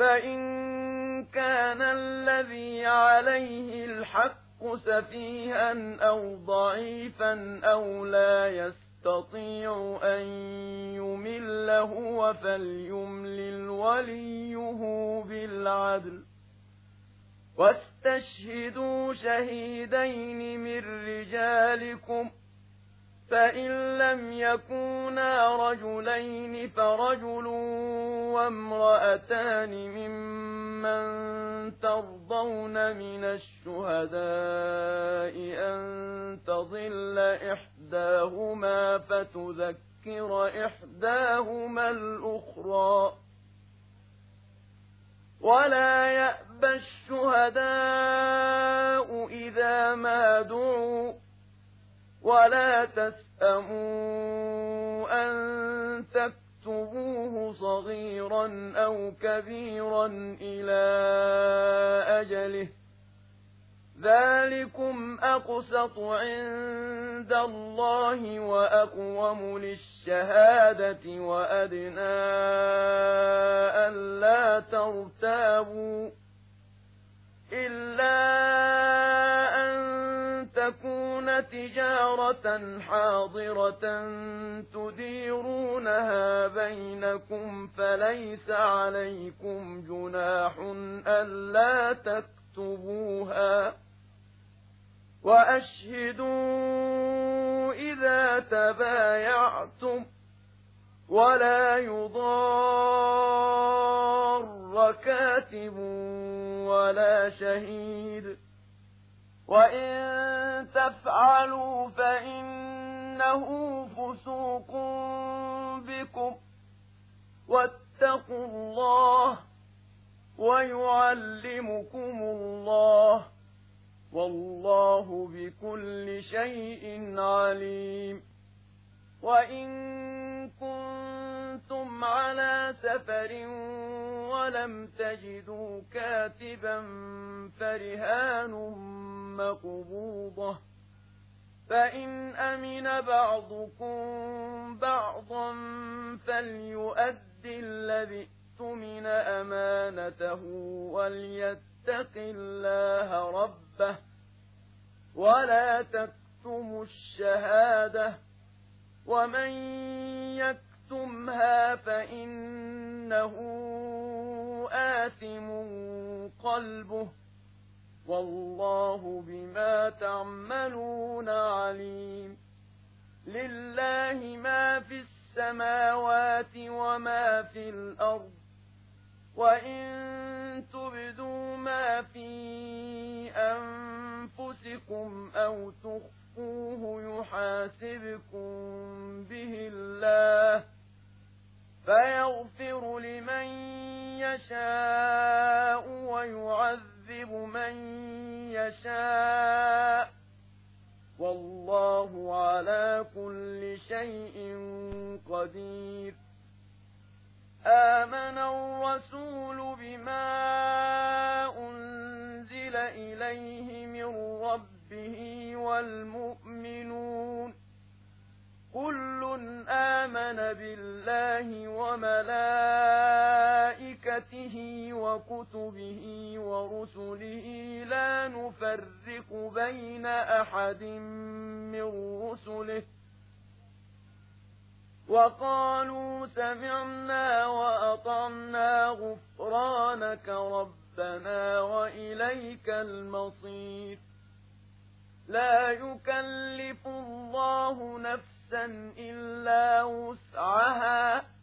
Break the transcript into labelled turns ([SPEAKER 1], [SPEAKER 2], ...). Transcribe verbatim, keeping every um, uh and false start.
[SPEAKER 1] فإن كان الذي عليه الحق سفيها أو ضعيفا أو لا يستطيع أن يمل هو فليملل وليه بالعدل واستشهدوا شهيدين من رجالكم فإن لم يكونا رجلين فرجل وامرأتان ممن ترضون من الشهداء أن تضل إحداهما فتذكر إحداهما الأخرى ولا يأبى الشهداء إذا ما دعوا ولا تسأموا أن تكتبوه صغيرا أو كبيرا إلى أجله ذلكم أقسط عند الله وأقوم للشهادة وأدنى ألا ترتابوا إلا أن تكون تجارة حاضرة تديرونها بينكم فليس عليكم جناح ألا تكتبوها وأشهدوا إذا تبايعتم ولا يضار كاتب ولا شهيد وإن تفعلوا فإنه فسوق بكم واتقوا الله ويعلمكم الله والله بكل شيء عليم وإن كنتم على سفر ولم تجدوا كاتبا فرهان مقبوضة فإن أمن بعضكم بعضا فليؤدي الذي اؤتمن أمانته وليتق الله ربه ولا تكتموا الشهادة ومن يكتمها فإنه آثم قلبه والله بما تعملون عليم لله ما في السماوات وما في الأرض وإن تبدوا ما في أنفسكم أو تخفوه يحاسبكم به الله فيغفر لمن يشاء ويعذب من يشاء والله على كل شيء قدير آمن الرسول بما أنزل إليه من ربه والمؤمنون كل آمن بالله وملائكته وكتبه ورسله لا نفرق بين أحد من رسله وقالوا سمعنا وأطعنا غفرانك ربنا وإليك المصير لا يكلف الله نفسا إلا وسعها